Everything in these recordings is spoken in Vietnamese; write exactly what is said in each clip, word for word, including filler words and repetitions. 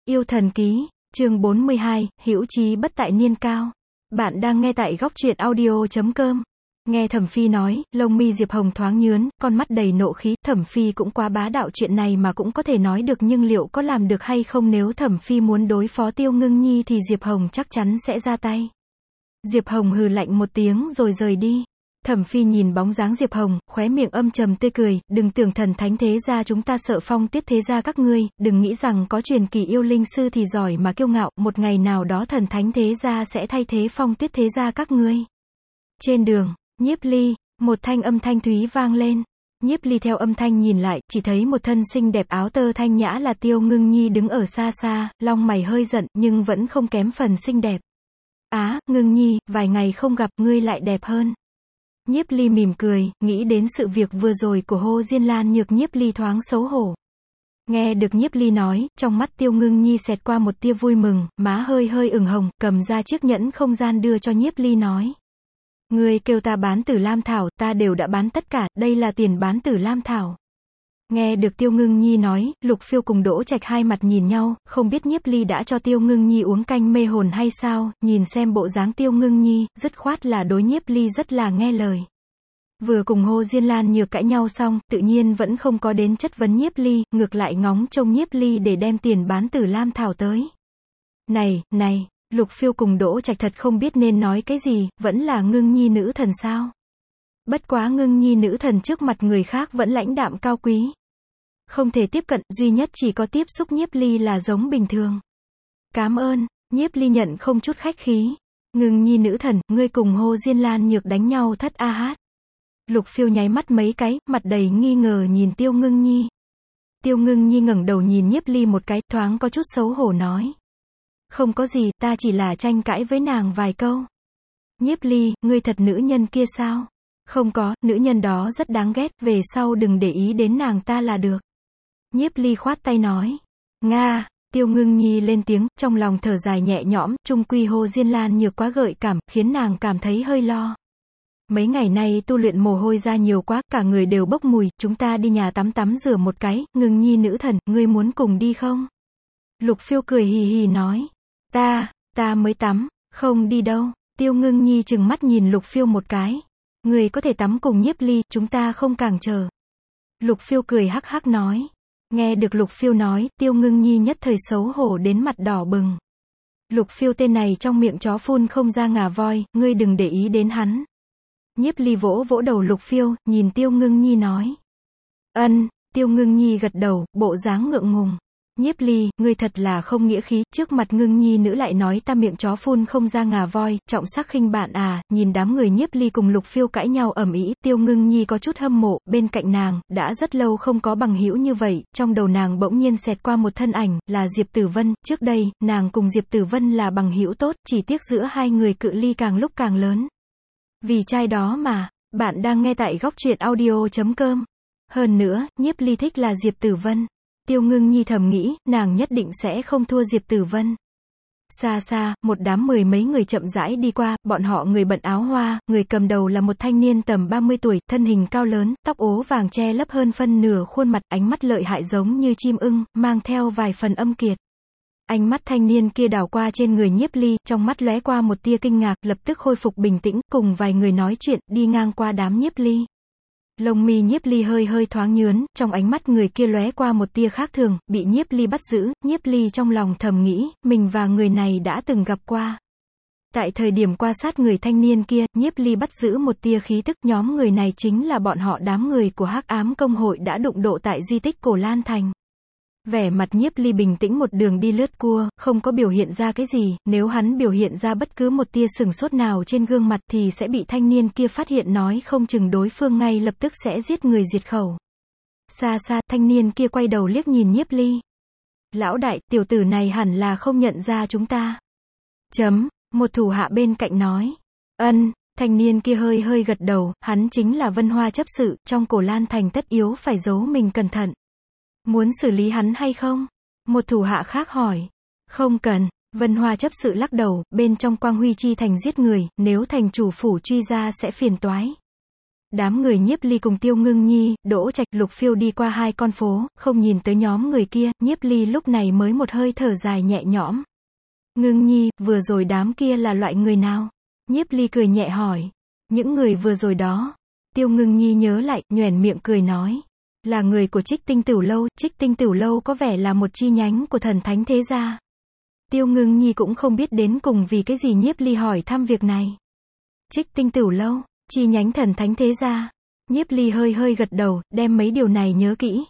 Yêu thần ký, chương bốn mươi hai, hữu chí bất tại niên cao. Bạn đang nghe tại góc truyện audio chấm com. Nghe Thẩm Phi nói, lông mi Diệp Hồng thoáng nhướn, con mắt đầy nộ khí. Thẩm Phi cũng quá bá đạo, chuyện này mà cũng có thể nói được, nhưng liệu có làm được hay không? Nếu Thẩm Phi muốn đối phó Tiêu Ngưng Nhi thì Diệp Hồng chắc chắn sẽ ra tay. Diệp Hồng hừ lạnh một tiếng rồi rời đi. Thẩm Phi nhìn bóng dáng Diệp Hồng, khóe miệng âm trầm tươi cười, đừng tưởng thần thánh thế gia chúng ta sợ phong tiết thế gia các ngươi, đừng nghĩ rằng có truyền kỳ yêu linh sư thì giỏi mà kiêu ngạo, một ngày nào đó thần thánh thế gia sẽ thay thế phong tiết thế gia các ngươi. Trên đường, Nhiếp Ly, một thanh âm thanh thúy vang lên. Nhiếp Ly theo âm thanh nhìn lại, chỉ thấy một thân xinh đẹp áo tơ thanh nhã là Tiêu Ngưng Nhi đứng ở xa xa, lông mày hơi giận, nhưng vẫn không kém phần xinh đẹp. Á, Ngưng Nhi, vài ngày không gặp, ngươi lại đẹp hơn. Nhiếp Ly mỉm cười, nghĩ đến sự việc vừa rồi của Hồ Diên Lan Nhược, Nhiếp Ly thoáng xấu hổ. Nghe được Nhiếp Ly nói, trong mắt Tiêu Ngưng Nhi xẹt qua một tia vui mừng, má hơi hơi ửng hồng, cầm ra chiếc nhẫn không gian đưa cho Nhiếp Ly nói. Ngươi kêu ta bán Tử Lam Thảo, ta đều đã bán tất cả, đây là tiền bán Tử Lam Thảo. Nghe được Tiêu Ngưng Nhi nói, Lục Phiêu cùng Đỗ Trạch hai mặt nhìn nhau, không biết Nhiếp Ly đã cho Tiêu Ngưng Nhi uống canh mê hồn hay sao, nhìn xem bộ dáng Tiêu Ngưng Nhi, dứt khoát là đối Nhiếp Ly rất là nghe lời. Vừa cùng Hồ Diên Lan Nhược cãi nhau xong, tự nhiên vẫn không có đến chất vấn Nhiếp Ly, ngược lại ngóng trông Nhiếp Ly để đem tiền bán Tử Lam Thảo tới. Này, này, Lục Phiêu cùng Đỗ Trạch thật không biết nên nói cái gì, vẫn là Ngưng Nhi nữ thần sao? Bất quá Ngưng Nhi nữ thần trước mặt người khác vẫn lãnh đạm cao quý. Không thể tiếp cận, duy nhất chỉ có tiếp xúc Nhiếp Ly là giống bình thường. Cám ơn, Nhiếp Ly nhận không chút khách khí. Ngưng Nhi nữ thần, ngươi cùng Hồ Diên Lan Nhược đánh nhau thất a hát. Lục Phiêu nháy mắt mấy cái, mặt đầy nghi ngờ nhìn Tiêu Ngưng Nhi. Tiêu Ngưng Nhi ngẩng đầu nhìn Nhiếp Ly một cái, thoáng có chút xấu hổ nói. Không có gì, ta chỉ là tranh cãi với nàng vài câu. Nhiếp Ly, ngươi thật nữ nhân kia sao? Không có, nữ nhân đó rất đáng ghét, về sau đừng để ý đến nàng ta là được. Nhiếp Ly khoát tay nói. Nga, Tiêu Ngưng Nhi lên tiếng, trong lòng thở dài nhẹ nhõm, chung quy Hồ Diên Lan Nhược quá gợi cảm, khiến nàng cảm thấy hơi lo. Mấy ngày nay tu luyện mồ hôi ra nhiều quá, cả người đều bốc mùi, chúng ta đi nhà tắm tắm rửa một cái. Ngưng Nhi nữ thần, ngươi muốn cùng đi không? Lục Phiêu cười hì hì nói. Ta, ta mới tắm, không đi đâu. Tiêu Ngưng Nhi trừng mắt nhìn Lục Phiêu một cái. Ngươi có thể tắm cùng Nhiếp Ly, chúng ta không cản trở. Lục Phiêu cười hắc hắc nói. Nghe được Lục Phiêu nói, Tiêu Ngưng Nhi nhất thời xấu hổ đến mặt đỏ bừng. Lục Phiêu tên này trong miệng chó phun không ra ngà voi, ngươi đừng để ý đến hắn. Nhiếp Ly vỗ vỗ đầu Lục Phiêu, nhìn Tiêu Ngưng Nhi nói. Ân, Tiêu Ngưng Nhi gật đầu, bộ dáng ngượng ngùng. Nhiếp Ly, ngươi thật là không nghĩa khí, trước mặt Ngưng Nhi nữ lại nói ta miệng chó phun không ra ngà voi, trọng sắc khinh bạn à. Nhìn đám người Nhiếp Ly cùng Lục Phiêu cãi nhau ầm ĩ, Tiêu Ngưng Nhi có chút hâm mộ, bên cạnh nàng, đã rất lâu không có bằng hữu như vậy, trong đầu nàng bỗng nhiên xẹt qua một thân ảnh, là Diệp Tử Vân, trước đây, nàng cùng Diệp Tử Vân là bằng hữu tốt, chỉ tiếc giữa hai người cự ly càng lúc càng lớn. Vì trai đó mà, bạn đang nghe tại góc truyện audio chấm com. Hơn nữa, Nhiếp Ly thích là Diệp Tử Vân. Tiêu Ngưng Nhi thầm nghĩ, nàng nhất định sẽ không thua Diệp Tử Vân. Xa xa, một đám mười mấy người chậm rãi đi qua, bọn họ người bận áo hoa, người cầm đầu là một thanh niên tầm ba mươi tuổi, thân hình cao lớn, tóc ố vàng che lấp hơn phân nửa khuôn mặt, ánh mắt lợi hại giống như chim ưng, mang theo vài phần âm kiệt. Ánh mắt thanh niên kia đảo qua trên người Nhiếp Ly, trong mắt lóe qua một tia kinh ngạc, lập tức khôi phục bình tĩnh, cùng vài người nói chuyện, đi ngang qua đám Nhiếp Ly. Lông mi Nhiếp Ly hơi hơi thoáng nhướn, trong ánh mắt người kia lóe qua một tia khác thường, bị Nhiếp Ly bắt giữ, Nhiếp Ly trong lòng thầm nghĩ, mình và người này đã từng gặp qua. Tại thời điểm qua sát người thanh niên kia, Nhiếp Ly bắt giữ một tia khí tức, nhóm người này chính là bọn họ đám người của Hắc Ám Công hội đã đụng độ tại di tích Cổ Lan Thành. Vẻ mặt Nhiếp Ly bình tĩnh một đường đi lướt cua, không có biểu hiện ra cái gì, nếu hắn biểu hiện ra bất cứ một tia sừng sốt nào trên gương mặt thì sẽ bị thanh niên kia phát hiện, nói không chừng đối phương ngay lập tức sẽ giết người diệt khẩu. Xa xa, thanh niên kia quay đầu liếc nhìn Nhiếp Ly. Lão đại, tiểu tử này hẳn là không nhận ra chúng ta. Chấm, một thủ hạ bên cạnh nói. Ân, thanh niên kia hơi hơi gật đầu, hắn chính là Vân Hoa chấp sự, trong Cổ Lan Thành tất yếu phải giấu mình cẩn thận. Muốn xử lý hắn hay không? Một thủ hạ khác hỏi. Không cần, Vân Hoa chấp sự lắc đầu, bên trong Quang Huy Chi thành giết người, nếu thành chủ phủ truy ra sẽ phiền toái. đám người Nhiếp Ly cùng Tiêu Ngưng Nhi, Đỗ Trạch, Lục Phiêu đi qua hai con phố, không nhìn tới nhóm người kia, Nhiếp Ly lúc này mới một hơi thở dài nhẹ nhõm. Ngưng Nhi, vừa rồi đám kia là loại người nào? Nhiếp Ly cười nhẹ hỏi. Những người vừa rồi đó. Tiêu Ngưng Nhi nhớ lại, nhoẻn miệng cười nói. Là người của Trích Tinh Tửu Lâu, Trích Tinh Tửu Lâu có vẻ là một chi nhánh của Thần Thánh Thế Gia. Tiêu Ngưng Nhi cũng không biết đến cùng vì cái gì Nhiếp Ly hỏi thăm việc này. Trích Tinh Tửu Lâu, chi nhánh Thần Thánh Thế Gia. Nhiếp Ly hơi hơi gật đầu, đem mấy điều này nhớ kỹ.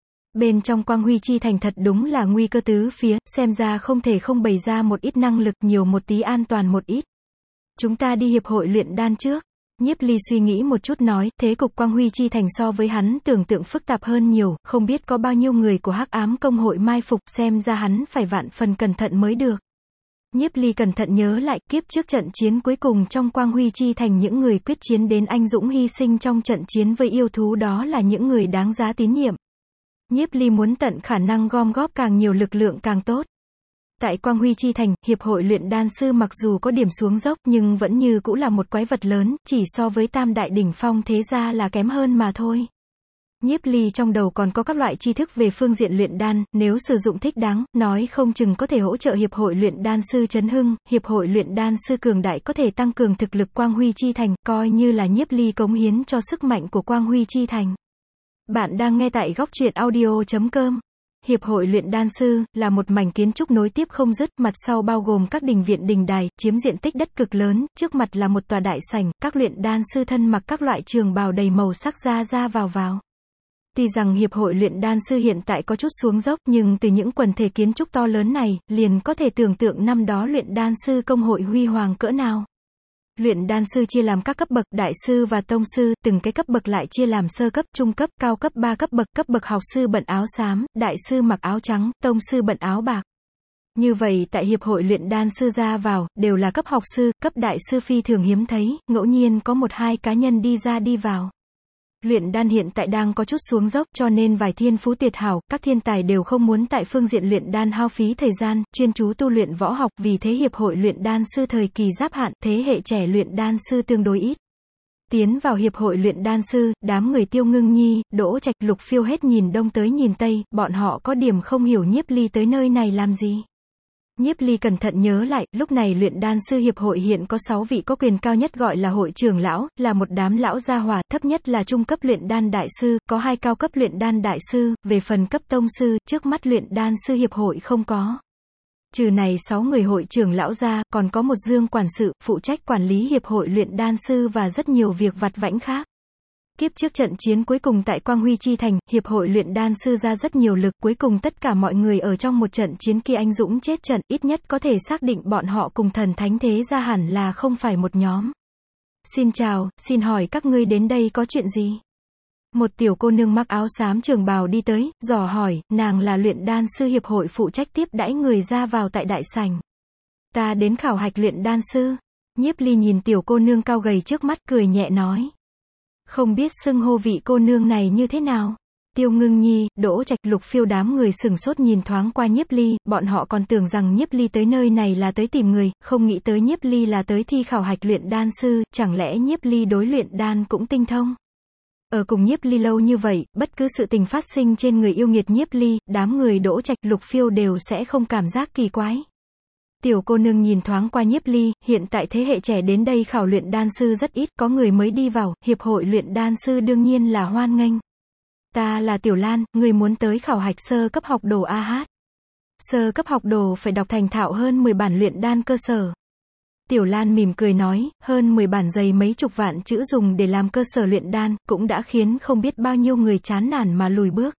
Bên trong Quang Huy Chi Thành thật đúng là nguy cơ tứ phía, xem ra không thể không bày ra một ít năng lực, nhiều một tí an toàn một ít. Chúng ta đi hiệp hội luyện đan trước. Nhiếp Ly suy nghĩ một chút nói, thế cục Quang Huy Chi Thành so với hắn tưởng tượng phức tạp hơn nhiều, không biết có bao nhiêu người của Hắc Ám Công hội mai phục, xem ra hắn phải vạn phần cẩn thận mới được. Nhiếp Ly cẩn thận nhớ lại, kiếp trước trận chiến cuối cùng trong Quang Huy Chi Thành những người quyết chiến đến anh dũng hy sinh trong trận chiến với yêu thú đó là những người đáng giá tín nhiệm. Nhiếp Ly muốn tận khả năng gom góp càng nhiều lực lượng càng tốt. Tại Quang Huy Chi Thành, Hiệp hội luyện đan sư mặc dù có điểm xuống dốc nhưng vẫn như cũ là một quái vật lớn, chỉ so với tam đại đỉnh phong thế gia là kém hơn mà thôi. Nhiếp Ly trong đầu còn có các loại tri thức về phương diện luyện đan, nếu sử dụng thích đáng, nói không chừng có thể hỗ trợ Hiệp hội luyện đan sư chấn hưng, Hiệp hội luyện đan sư cường đại có thể tăng cường thực lực Quang Huy Chi Thành, coi như là Nhiếp Ly cống hiến cho sức mạnh của Quang Huy Chi Thành. Bạn đang nghe tại góc truyện audio chấm com. Hiệp hội luyện đan sư là một mảnh kiến trúc nối tiếp không dứt, mặt sau bao gồm các đình viện đình đài, chiếm diện tích đất cực lớn, trước mặt là một tòa đại sảnh, các luyện đan sư thân mặc các loại trường bào đầy màu sắc ra ra vào vào. Tuy rằng hiệp hội luyện đan sư hiện tại có chút xuống dốc, nhưng từ những quần thể kiến trúc to lớn này, liền có thể tưởng tượng năm đó luyện đan sư công hội huy hoàng cỡ nào. Luyện đan sư chia làm các cấp bậc, đại sư và tông sư, từng cái cấp bậc lại chia làm sơ cấp, trung cấp, cao cấp ba cấp bậc, cấp bậc học sư bận áo xám, đại sư mặc áo trắng, tông sư bận áo bạc. Như vậy tại hiệp hội luyện đan sư ra vào, đều là cấp học sư, cấp đại sư phi thường hiếm thấy, ngẫu nhiên có một hai cá nhân đi ra đi vào. Luyện đan hiện tại đang có chút xuống dốc, cho nên vài thiên phú tuyệt hảo, các thiên tài đều không muốn tại phương diện luyện đan hao phí thời gian, chuyên chú tu luyện võ học, vì thế hiệp hội luyện đan sư thời kỳ giáp hạn, thế hệ trẻ luyện đan sư tương đối ít. Tiến vào hiệp hội luyện đan sư, đám người Tiêu Ngưng Nhi, Đỗ Trạch, Lục Phiêu hết nhìn đông tới nhìn tây, bọn họ có điểm không hiểu Nhiếp Ly tới nơi này làm gì. Nhiếp Ly cẩn thận nhớ lại, lúc này luyện đan sư hiệp hội hiện có sáu vị có quyền cao nhất gọi là hội trưởng lão, là một đám lão gia hỏa, thấp nhất là trung cấp luyện đan đại sư, có hai cao cấp luyện đan đại sư, về phần cấp tông sư, trước mắt luyện đan sư hiệp hội không có. Trừ này sáu người hội trưởng lão ra, còn có một Dương quản sự, phụ trách quản lý hiệp hội luyện đan sư và rất nhiều việc vặt vãnh khác. Kiếp trước trận chiến cuối cùng tại Quang Huy Chi Thành, hiệp hội luyện đan sư ra rất nhiều lực, cuối cùng tất cả mọi người ở trong một trận chiến kia anh dũng chết trận, ít nhất có thể xác định bọn họ cùng Thần Thánh Thế Gia hẳn là không phải một nhóm. Xin chào, xin hỏi các ngươi đến đây có chuyện gì? Một tiểu cô nương mặc áo xám trường bào đi tới, dò hỏi, nàng là luyện đan sư hiệp hội phụ trách tiếp đãi người ra vào tại đại sảnh. Ta đến khảo hạch luyện đan sư. Nhiếp Ly nhìn tiểu cô nương cao gầy trước mắt, cười nhẹ nói. Không biết xưng hô vị cô nương này như thế nào? Tiêu Ngưng Nhi, Đỗ Trạch, Lục Phiêu đám người sừng sốt nhìn thoáng qua Nhiếp Ly, bọn họ còn tưởng rằng Nhiếp Ly tới nơi này là tới tìm người, không nghĩ tới Nhiếp Ly là tới thi khảo hạch luyện đan sư, chẳng lẽ Nhiếp Ly đối luyện đan cũng tinh thông? Ở cùng Nhiếp Ly lâu như vậy, bất cứ sự tình phát sinh trên người yêu nghiệt Nhiếp Ly, đám người Đỗ Trạch, Lục Phiêu đều sẽ không cảm giác kỳ quái. Tiểu cô nương nhìn thoáng qua Nhiếp Ly, hiện tại thế hệ trẻ đến đây khảo luyện đan sư rất ít, có người mới đi vào, hiệp hội luyện đan sư đương nhiên là hoan nghênh. Ta là Tiểu Lan, người muốn tới khảo hạch sơ cấp học đồ a hát. Sơ cấp học đồ phải đọc thành thạo hơn mười bản luyện đan cơ sở. Tiểu Lan mỉm cười nói, hơn mười bản dày mấy chục vạn chữ dùng để làm cơ sở luyện đan, cũng đã khiến không biết bao nhiêu người chán nản mà lùi bước.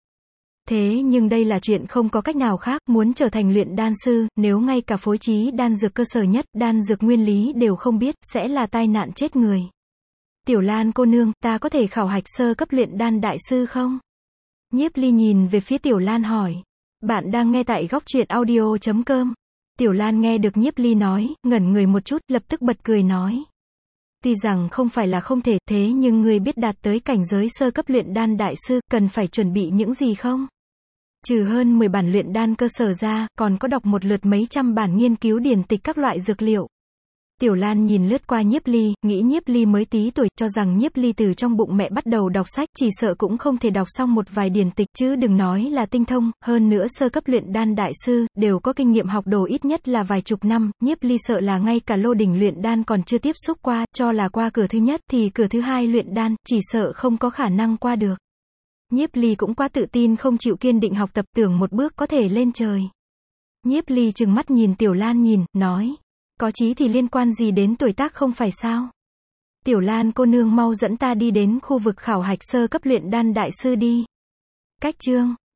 Thế nhưng đây là chuyện không có cách nào khác, muốn trở thành luyện đan sư, nếu ngay cả phối trí đan dược cơ sở nhất, đan dược nguyên lý đều không biết, sẽ là tai nạn chết người. Tiểu Lan cô nương, ta có thể khảo hạch sơ cấp luyện đan đại sư không? Nhiếp Ly nhìn về phía Tiểu Lan hỏi. Bạn đang nghe tại góc truyện audio chấm com. Tiểu Lan nghe được Nhiếp Ly nói, ngẩn người một chút, lập tức bật cười nói. Tuy rằng không phải là không thể, thế nhưng ngươi biết đạt tới cảnh giới sơ cấp luyện đan đại sư, cần phải chuẩn bị những gì không? Trừ hơn mười bản luyện đan cơ sở ra, còn có đọc một lượt mấy trăm bản nghiên cứu điển tịch các loại dược liệu. Tiểu Lan nhìn lướt qua Nhiếp Ly, nghĩ Nhiếp Ly mới tí tuổi, cho rằng Nhiếp Ly từ trong bụng mẹ bắt đầu đọc sách, chỉ sợ cũng không thể đọc xong một vài điển tịch, chứ đừng nói là tinh thông, hơn nữa sơ cấp luyện đan đại sư, đều có kinh nghiệm học đồ ít nhất là vài chục năm, Nhiếp Ly sợ là ngay cả lô đỉnh luyện đan còn chưa tiếp xúc qua, cho là qua cửa thứ nhất, thì cửa thứ hai luyện đan, chỉ sợ không có khả năng qua được. Nhiếp Ly cũng quá tự tin không chịu kiên định học tập, tưởng một bước có thể lên trời. Nhiếp Ly trừng mắt nhìn Tiểu Lan nhìn, nói. Có chí thì liên quan gì đến tuổi tác không phải sao? Tiểu Lan cô nương mau dẫn ta đi đến khu vực khảo hạch sơ cấp luyện đan đại sư đi. Cách chương